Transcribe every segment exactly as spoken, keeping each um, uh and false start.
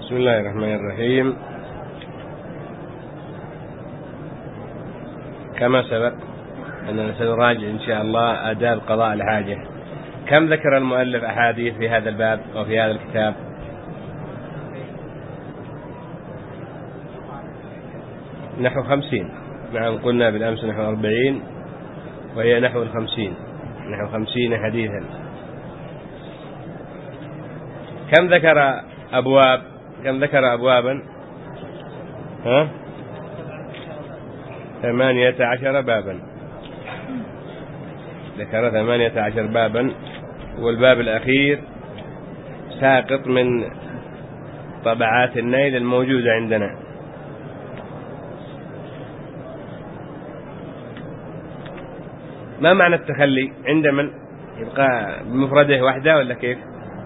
بسم الله الرحمن الرحيم. كما سبق أننا سنراجع إن شاء الله آداب قضاء الحاجة. كم ذكر المؤلف أحاديث في هذا الباب أو في هذا الكتاب؟ نحو خمسين. نعم، قلنا بالأمس نحو أربعين، وهي نحو الخمسين، نحو خمسين حديثا. كم ذكر أبواب؟ كم ذكر أبوابا؟ ها؟ ثمانية عشر بابا. ذكر ثمانية عشر بابا، والباب الأخير ساقط من طبعات النيل الموجودة عندنا. ما معنى التخلي عند من؟ يبقى بمفرده وحده ولا كيف؟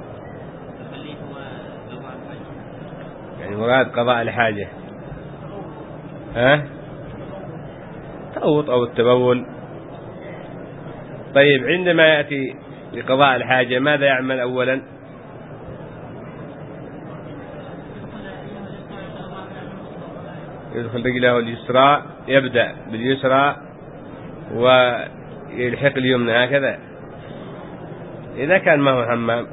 يعني مراد قضاء الحاجة، ها؟ تغوط أو التبول. طيب، عندما يأتي لقضاء الحاجة ماذا يعمل أولا؟ يدخل رجله اليسرى، يبدأ باليسرى ويلحق اليمنى هكذا. إذا كان ما هو حمام،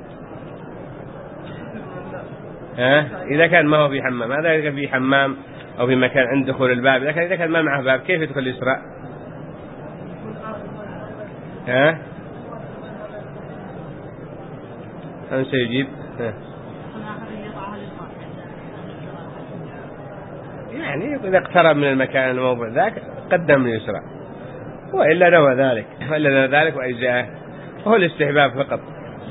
ها؟ إذا كان ما هو في حمام، هذا إذا في حمام أو في مكان عند دخول الباب. لكن إذا كان ما معه باب كيف يدخل اليسرى؟ ها؟ من سيجيب؟ ها؟ يعني إذا اقترب من المكان الموضوع ذاك قدم اليسرى، وإلا نوى ذلك، وإلا نوى ذلك وأجزاءه، وهو الاستحباب فقط.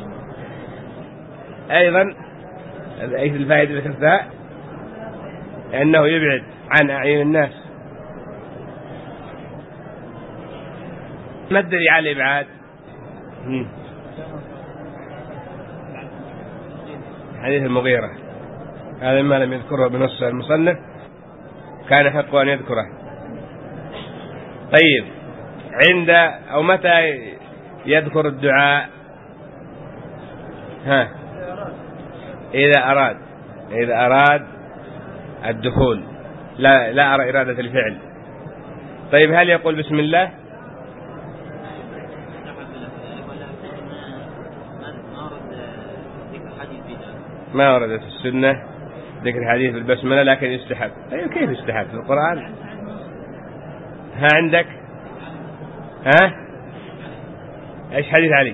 أيضا أي الفائدة الخفاء أنه يبعد عن أعين الناس. ما الدليل على الإبعاد؟ حديث المغيرة، هذا ما لم يذكره بنص المصنف، كان حقه أن يذكره. طيب، عند أو متى يذكر الدعاء؟ ها؟ إذا أراد إذا أراد الدخول، لا لا أرى إرادة الفعل. طيب، هل يقول بسم الله؟ ما وردت السنة ذكر الحديث بالبسملة، لكن يستحب. طيب، كيف يستحب في القرآن؟ ها عندك؟ ها؟ ايش حديث علي؟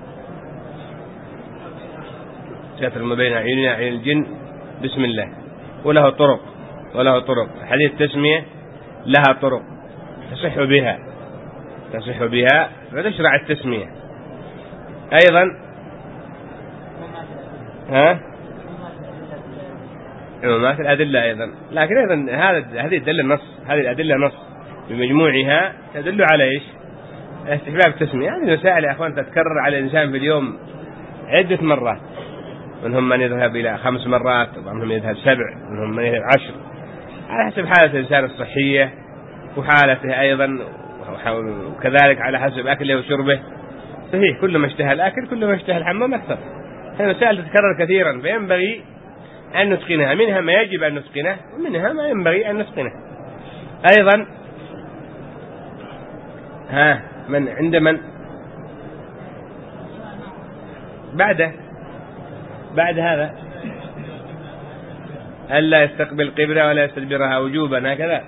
ستر ما بين عيوننا عين الجن بسم الله. وله طرق وله طرق حديث التسمية لها طرق تصح بها تصح بها فتشرع التسمية أيضا. ها؟ عمومات الأدلة أيضا، لكن أيضا هذا هذه الدلة نص، هذه الأدلة نص بمجموعها تدل على إيش؟ استحباب التسمية. هذه المسائل يا أخوان تتكرر على الإنسان في اليوم عدة مرات، منهم من يذهب إلى خمس مرات، ومنهم يذهب سبع، ومنهم من يذهب عشر، على حسب حالة الإنسان الصحية وحالته أيضا، وكذلك على حسب أكله وشربه. صحيح، كل ما اشتهى الأكل كل ما اشتهى الحمام أكثر. هذه المسائل تتكرر كثيرا، فينبغي أن نتقنها. منها ما يجب أن نتقنه، ومنها ما ينبغي أن نتقنه أيضا. ها؟ من عند من؟ بعده بعد هذا ألا يستقبل قبلة ولا يستدبرها وجوبا، هكذا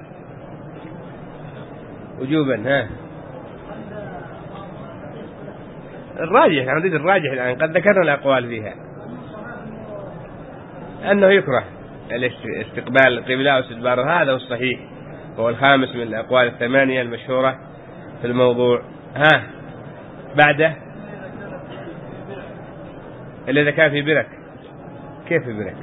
وجوبا. ها؟ الراجح، عندي الراجح الآن قد ذكرنا الأقوال فيها أنه يكره استقبال القبلة واستدبارها، هذا هو الصحيح، هو الخامس من الأقوال الثمانية المشهورة في الموضوع. ها؟ بعده إلا إذا كان في برك. كيف في برك؟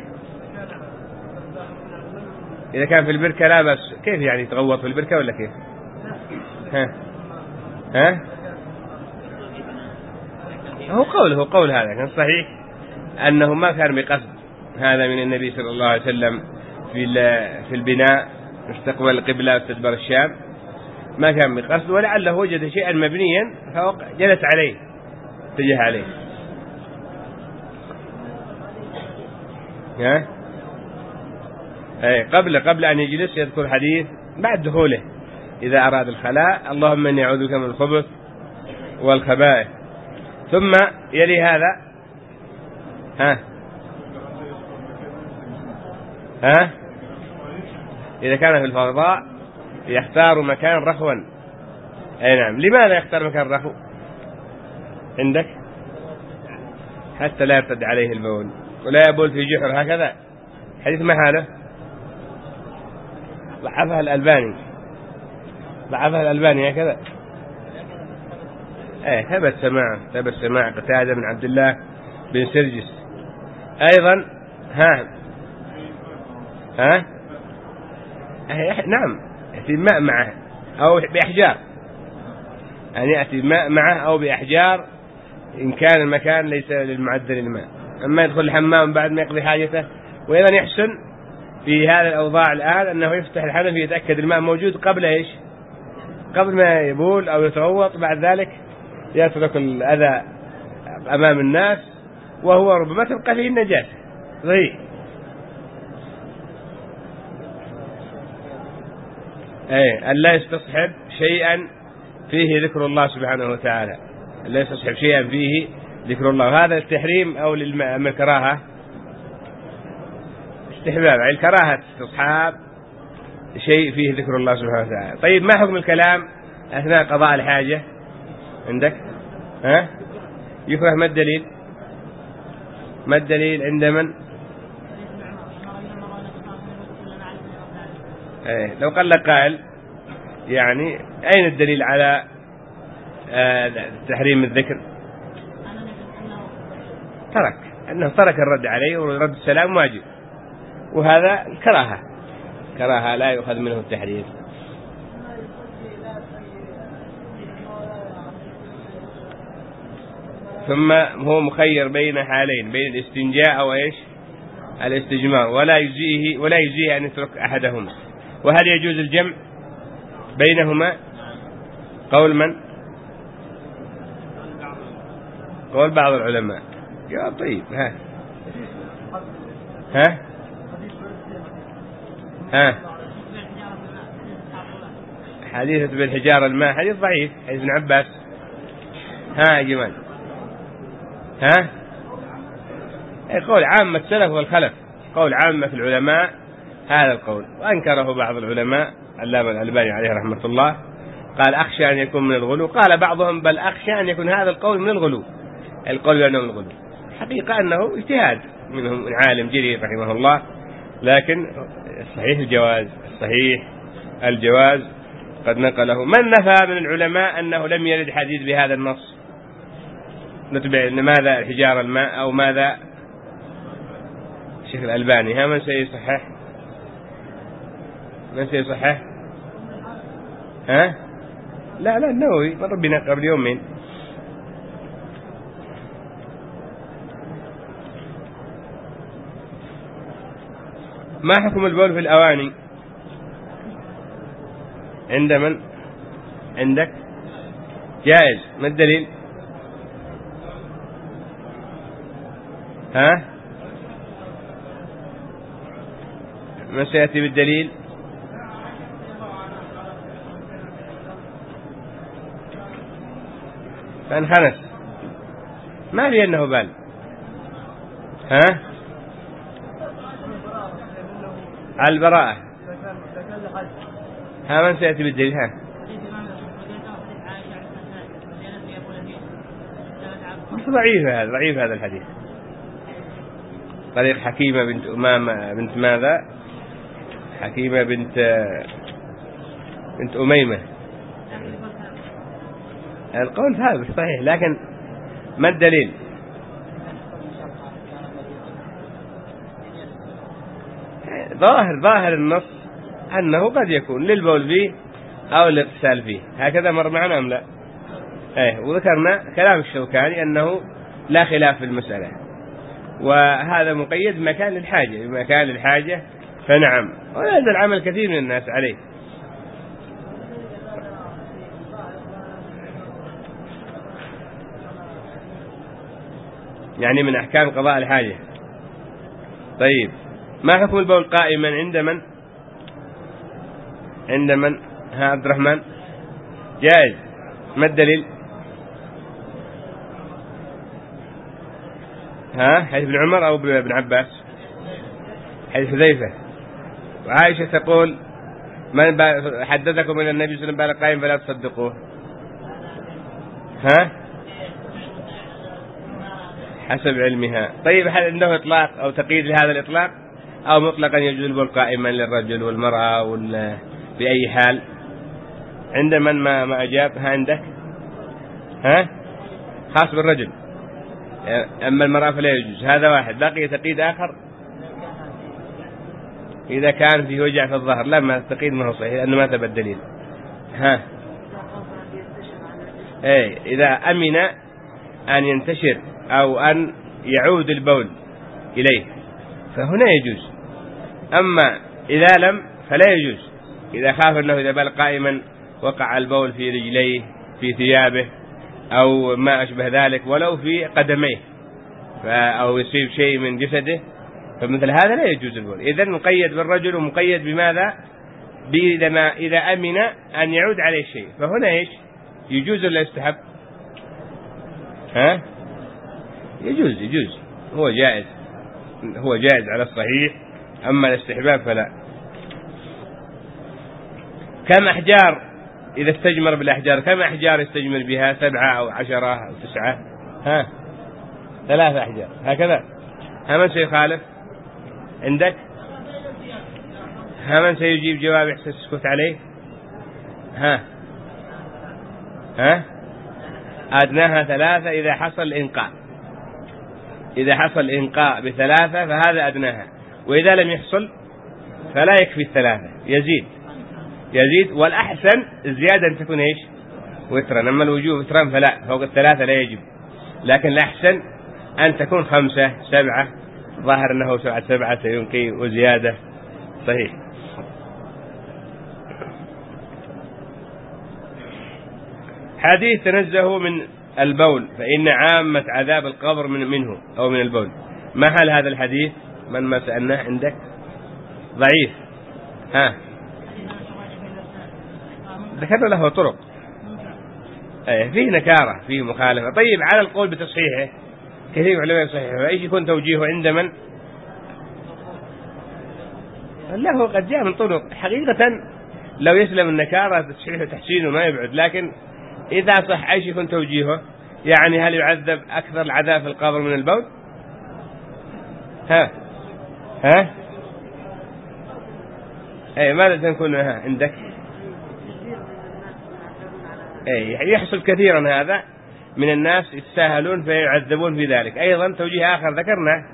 إذا كان في البركة لا بس. كيف يعني يتغوط في البركة ولا كيف؟ ها؟ ها؟ هو قول هو قول هذا كان صحيح أنه ما كان بقصد هذا من النبي صلى الله عليه وسلم في في البناء استقبال القبلة واستدبار الشام، ما كان بقصد، ولعله وجد شيئا مبنيا فجلس عليه اتجه عليه. ها؟ أي قبل قبل أن يجلس يذكر حديث بعد دخوله إذا أراد الخلاء: اللهم إني أعوذ بك من الخبث والخبائث. ثم يلي هذا ها ها إذا كان في الفضاء يختار مكان رخوا. أي نعم. لماذا يختار مكان رخو عندك؟ حتى لا يرتد عليه البول ولا يبول في جحر هكذا. حديث ما هذا؟ ضعفها الألباني ضعفها الألباني هكذا. ايه ثبت سماع ثبت سماع قتادة من عبد الله بن سرجس أيضا. ها ها نعم، يأتي الماء معه أو بأحجار، يعني يأتي الماء معه أو بأحجار إن كان المكان ليس للمعدل الماء. أما يدخل الحمام بعد ما يقضي حاجته. وأيضا يحسن في هذا الأوضاع الآن أنه يفتح الحنفي يتأكد الماء موجود قبل إيش؟ قبل ما يبول أو يتغوط. بعد ذلك يترك الأذى أمام الناس وهو ربما تبقى فيه النجاسة. صحيح. أي أن لا يستصحب شيئا فيه ذكر الله سبحانه وتعالى، لا يستصحب شيئا فيه ذكر الله. هذا التحريم أو للكراهة استحباب، يعني الكراهة استصحاب شيء فيه ذكر الله سبحانه وتعالى. طيب ما حكم الكلام أثناء قضاء الحاجة عندك؟ ها يكره. ما الدليل؟ ما الدليل عند من؟ ايه لو قال لك قائل يعني أين الدليل على آه تحريم الذكر؟ ترك أنه ترك الرد عليه، ورد السلام واجب، وهذا الكراهة كراهة لا يؤخذ منه التحريم. ثم هو مخير بين حالين، بين الاستنجاء أو إيش الاستجمار، ولا يجزيه ولا يجزيه أن يترك أحدهما. وهل يجوز الجمع بينهما؟ قول من؟ قول بعض العلماء. يا طيب ها ها ها حديثة بالحجارة الماء حديث ضعيف، حديث ابن عباس. ها يا جمال ها قول عامة السلف والخلف، قول عامة العلماء هذا القول، وأنكره بعض العلماء. علامة الألباني عليه رحمة الله قال أخشى أن يكون من الغلو. قال بعضهم بل أخشى أن يكون هذا القول من الغلو، القول بأنه من الغلو. حقيقة أنه اجتهاد منهم عالم جليل رحمه الله، لكن الصحيح الجواز الصحيح الجواز قد نقله. من نفى من العلماء أنه لم يرد حديث بهذا النص؟ نتبع ماذا الحجارة الماء أو ماذا الشيخ الألباني. ها من سيصحح؟ من سيصحح؟ ها لا لا النووي مر بنا قبل يومين. ما حكم البول في الأواني عند من؟ عندك؟ جائز. ما الدليل؟ ها من سيأتي بالدليل؟ فانخنس ما لي أنه بال. ها على البراءة. ها من سيأتي بالدليل؟ ها ضعيف هذا ضعيف هذا الحديث. طريق حكيمة بنت أمامة بنت ماذا؟ حكيمة بنت بنت أميمة. القول ثابت صحيح، لكن ما الدليل؟ ظاهر ظاهر النص أنه قد يكون للبول فيه أو الاغتسال فيه. هكذا مر معنا أم لا؟ ايه وذكرنا كلام الشوكاني أنه لا خلاف في المسألة، وهذا مقيد بمكان الحاجة بمكان الحاجة فنعم، وهذا العمل كثير من الناس عليه. يعني من أحكام قضاء الحاجة. طيب ما حكم البول قائما عند من؟ عند من؟ ها عبد الرحمن؟ جائز. ما الدليل؟ ها حديث ابن عمر أو ابن عباس؟ حديث حذيفة. وعائشة تقول من حدثكم من النبي صلى الله عليه وسلم قائم فلا تصدقوه. ها حسب علمها. طيب هل عنده إطلاق أو تقييد لهذا الإطلاق أو مطلقا يجوز البول قائما للرجل والمرأة ولا بأي حال؟ عند من ما ما أجاب؟ ها عندك؟ ها خاص بالرجل، أما المرأة فلا يجوز. هذا واحد. بقي تقييد آخر إذا كان في وجع في الظهر. لا ما التقييد ما هو صحيح لأنه ما ثبت دليل. ها إيه إذا أمن أن ينتشر أو أن يعود البول إليه فهنا يجوز. أما إذا لم فلا يجوز. إذا خاف أنه إذا بال قائما وقع البول في رجليه في ثيابه أو ما أشبه ذلك ولو في قدميه أو يصيب شيء من جسده فمثل هذا لا يجوز البول. إذن مقيد بالرجل ومقيد بماذا؟ بما إذا أمن أن يعود عليه شيء فهنا إيش يجوز ولا يستحب؟ ها يجوز يجوز هو جائز هو جائز على الصحيح. أما الاستحباب فلا. كم أحجار إذا استجمر بالأحجار؟ كم أحجار يستجمر بها؟ سبعة أو عشرة أو تسعة؟ ها ثلاثة أحجار هكذا. ها من سيخالف عندك؟ ها من سيجيب جواب يحسن السكوت عليه؟ ها ها أدناها ثلاثة إذا حصل إنقاء. إذا حصل إنقاء بثلاثة فهذا أدناها، وإذا لم يحصل فلا يكفي الثلاثة يزيد يزيد والأحسن الزيادة أن تكون إيش وترا. أما الوجوب وترا فلا، فوق الثلاثة لا يجب، لكن الأحسن أن تكون خمسة سبعة. ظاهر أنه سبعة سبعة سينقي وزيادة صحيح. حديث تنزه من البول فإن عامة عذاب القبر من منه أو من البول. ما حال هذا الحديث؟ من ما سألناه عندك؟ ضعيف. ها ذكرنا له طرق فيه نكارة فيه مخالفة. طيب على القول بتصحيحه كثير من العلماء يصححه، ايش يكون توجيهه عند من؟ له قد جاء من طرق حقيقة لو يسلم النكارة تصحيحه تحسينه ما يبعد، لكن إذا صح ايش يكون توجيهه؟ يعني هل يعذب أكثر العذاب في القبر من البول؟ ها ها اي ماذا تكون ها عندك؟ اي يحصل كثيرا هذا من الناس يتساهلون فيعذبون في ذلك. أيضا توجيه آخر ذكرنا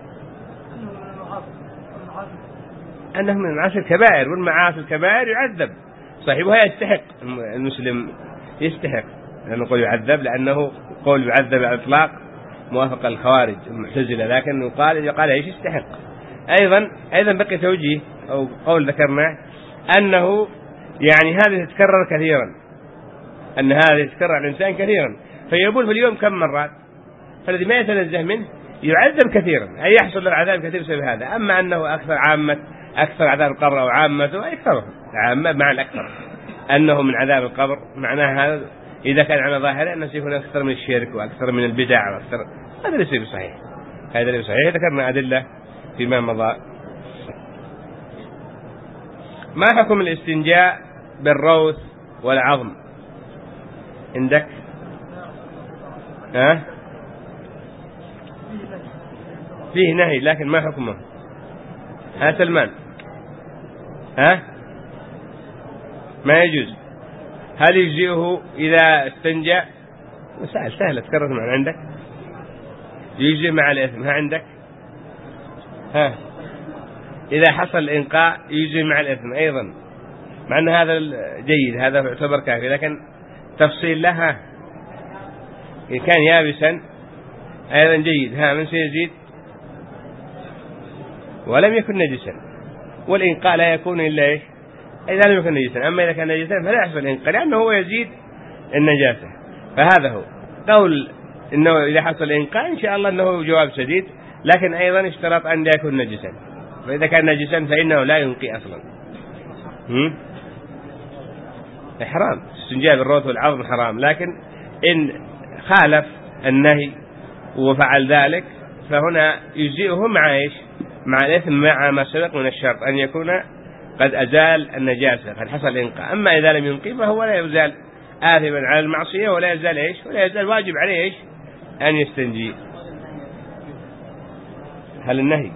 أنه من معاصي الكبائر، والمعاصي الكبائر يعذب صاحبها يستحق. المسلم يستحق أن نقول يعذب لأنه قول يعذب على الإطلاق موافق الخوارج المعتزلة، لكن يقال يقال ايش يستحق. أيضا أيضا بقي توجيه أو قول ذكرنا أنه يعني هذا يتكرر كثيرا، أن هذا يتكرر على الإنسان كثيرا فيبول في اليوم كم مرات، فالذي ما يتنزه منه يعذب كثيرا أي يحصل له عذاب كثير بسبب هذا. أما أنه أكثر عامة أكثر عذاب القبر أو عامته أكثره عامة مع الأكثر أنه من عذاب القبر، معناه هذا إذا كان على ظاهره أنه سيكون أكثر من الشرك وأكثر من البدع وأكثر. هذا ليس بصحيح، هذا ليس صحيح. ذكرنا أدلة فيما مضى. ما حكم الاستنجاء بالروث والعظم عندك؟ ها فيه نهي لكن ما حكمه؟ ها سلمان ها ما يجوز. هل يجزئه إذا استنجى؟ سهل سهل تكرر من عندك يجزئ مع الإثم. ها عندك ها إذا حصل إنقاء يجزئ مع الإثم أيضا، مع أن هذا جيد هذا يعتبر كافي، لكن تفصيل لها إن كان يابسا أيضا جيد. ها من سيزيد؟ ولم يكن نجسا، والإنقاء لا يكون إلا إيش؟ إذا لم يكن نجسا. أما إذا كان نجسا فلا يحصل الإنقاء لأنه هو يزيد النجاسة. فهذا هو قول إنه إذا حصل إنقاء إن شاء الله أنه جواب سديد، لكن أيضا اشترط أن لا يكون نجسا. فإذا كان نجسا فإنه لا ينقي أصلا. حرام استنجاء بالروث والعظم حرام، لكن إن خالف النهي وفعل ذلك فهنا يجزئه مع إيش؟ مع الإثم، مع ما سبق من الشرط أن يكون قد أزال النجاسة، قد حصل إنقاء. أما إذا لم ينقي فهو لا يزال آثما على المعصية، ولا يزال إيش؟ ولا يزال واجب عليه إيش؟ أن يستنجي. هل النهي؟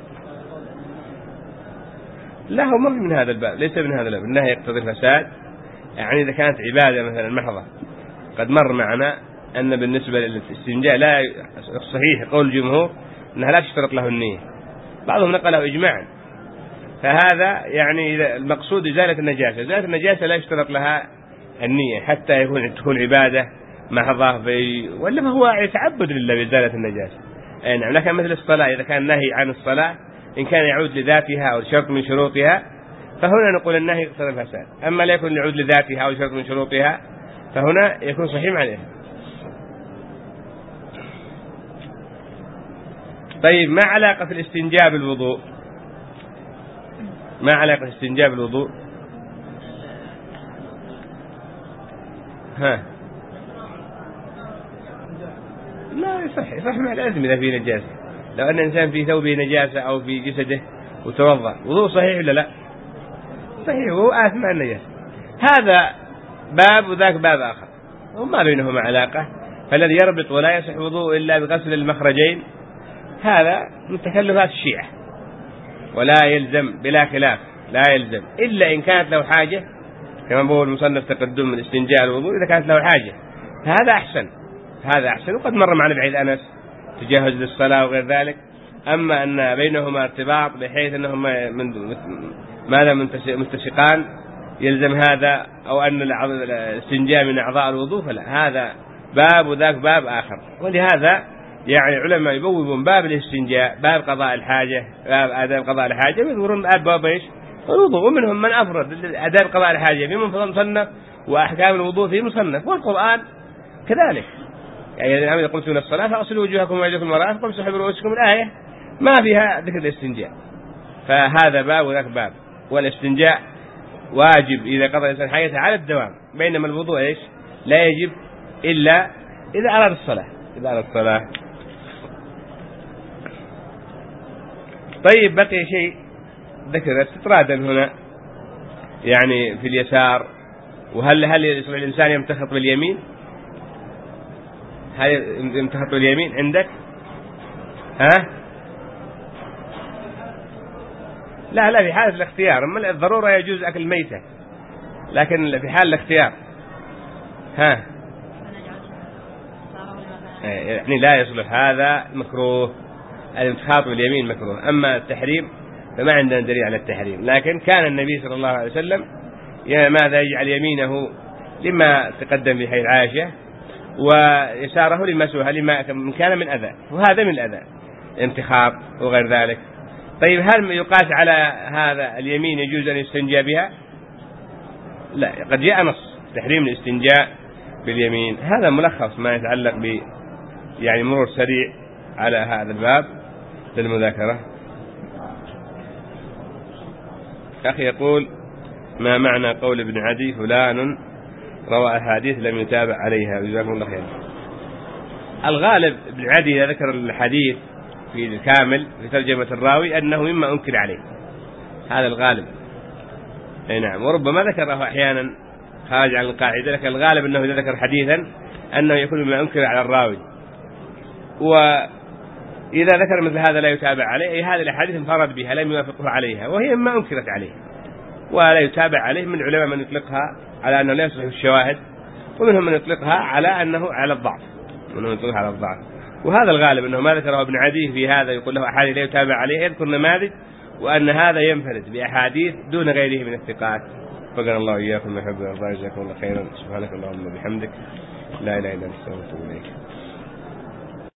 لا، هو ما من هذا الباب، ليس من هذا الباب. النهي يقتضي الفساد، يعني إذا كانت عبادة مثلا محضة. قد مر معنا أن بالنسبة للاستنجاء لا صحيح قول الجمهور أنها لا تشترط له النية، بعضهم نقله إجماعا. فهذا يعني إذا المقصود إزالة النجاسة، إزالة النجاسة لا يشترط لها النية حتى يكون تكون عبادة محضة، ولا هو يتعبد لله بإزالة النجاسة. أي نعم. لكن مثل الصلاة، إذا كان نهي عن الصلاة إن كان يعود لذاتها أو شرط من شروطها فهنا نقول النهي يقتضي الفساد. أما لا يكون يعود لذاتها أو شرط من شروطها فهنا يكون صحيح عليه. طيب، ما علاقة الاستنجاء بالوضوء؟ ما علاقة الاستنجاء بالوضوء؟ ها لا يصح، يصح مع الإثم إذا في نجاسة. لو أن إنسان في ثوبه نجاسة أو في جسده وتوضأ، وضوء صحيح ولا لا؟ صحيح، وهو آثم مع النجاسة. هذا باب وذاك باب آخر، وما بينهما علاقة. فالذي يربط ولا يصح وضوء إلا بغسل المخرجين هذا من تكلفات الشيعة، ولا يلزم بلا خلاف، لا يلزم إلا إن كانت له حاجة، كما بقول المصنف تقدم الاستنجاء الوضوء إذا كانت له حاجة فهذا أحسن، هذا أحسن. وقد مر معنا بعيد أنس تجهز للصلاة وغير ذلك. أما أن بينهما ارتباط بحيث أنهما من ماذا متسقان يلزم هذا، أو أن الاستنجاء من أعضاء الوضوء، فلا، هذا باب وذاك باب آخر. ولهذا يعني علماء يبوبون باب الاستنجاء باب قضاء الحاجة، باب آداب قضاء الحاجة، يذكرون باب إيش؟ الوضوء. ومنهم من أفرد آداب قضاء الحاجة في مصنف، وأحكام الوضوء في مصنف، والقرآن كذلك. يعني إذا قلت من الصلاة فأغسلوا وجوهكم وأيديكم وأرجلكم وامسحوا برؤوسكم، الآية ما فيها ذكر الاستنجاء. فهذا باب وذاك باب. والاستنجاء واجب إذا قضى الإنسان حاجته على الدوام، بينما الوضوء إيش؟ لا يجب إلا إذا أراد الصلاة، إذا أراد الصلاة. طيب، بقي شيء ذكر استطرادا هنا، يعني في اليسار. وهل هل يصلح الإنسان يمتخط باليمين؟ هل يمتخط باليمين عندك؟ ها؟ لا لا، في حالة الاختيار. أما الضرورة يجوز أكل ميتة، لكن في حال الاختيار ها يعني لا يصلح، هذا مكروه. الامتخاط باليمين مكروه. أما التحريم فما عندنا دليل على التحريم، لكن كان النبي صلى الله عليه وسلم ماذا يجعل يمينه لما تقدم في حيث عائشة، ويساره لما سوها لما كان من أذى، وهذا من الأذى امتخاط وغير ذلك. طيب، هل يقاس على هذا اليمين يجوز أن يستنجى بها؟ لا، قد جاء نص تحريم الاستنجاء باليمين. هذا ملخص ما يتعلق ب يعني مرور سريع على هذا الباب للمذاكرة. أخي يقول: ما معنى قول ابن عدي فلان روى أحاديث لم يتابع عليها؟ جزاكم الله خير. الغالب ابن عدي ذكر الحديث في الكامل في ترجمة الراوي أنه مما أنكر عليه، هذا الغالب. أي نعم. وربما ذكره أحيانا خارج عن القاعدة، لكن الغالب أنه إذا ذكر حديثا أنه يكون مما أنكر على الراوي. وإذا ذكر مثل هذا لا يتابع عليه، أي هذه الأحاديث انفرد بها لم يوافقه عليها، وهي مما أنكرت عليه ولا يتابع عليه. من العلماء من يطلقها على أنه لا يصلح الشواهد، ومنهم من يطلقها على أنه على الضعف، منهم يطلقها على الضعف. وهذا الغالب أنه ما ذكره ابن عدي في هذا يقول له أحاديث لا يتابع عليه، يذكر نماذج، وأن هذا ينفرد بأحاديث دون غيره من الثقات. فقال الله إياكم ما يحب ويرضى. جزاكم الله خيرا. سبحانك اللهم وبحمدك، لا إله إلا أنت، أستغفرك وأتوب إليك.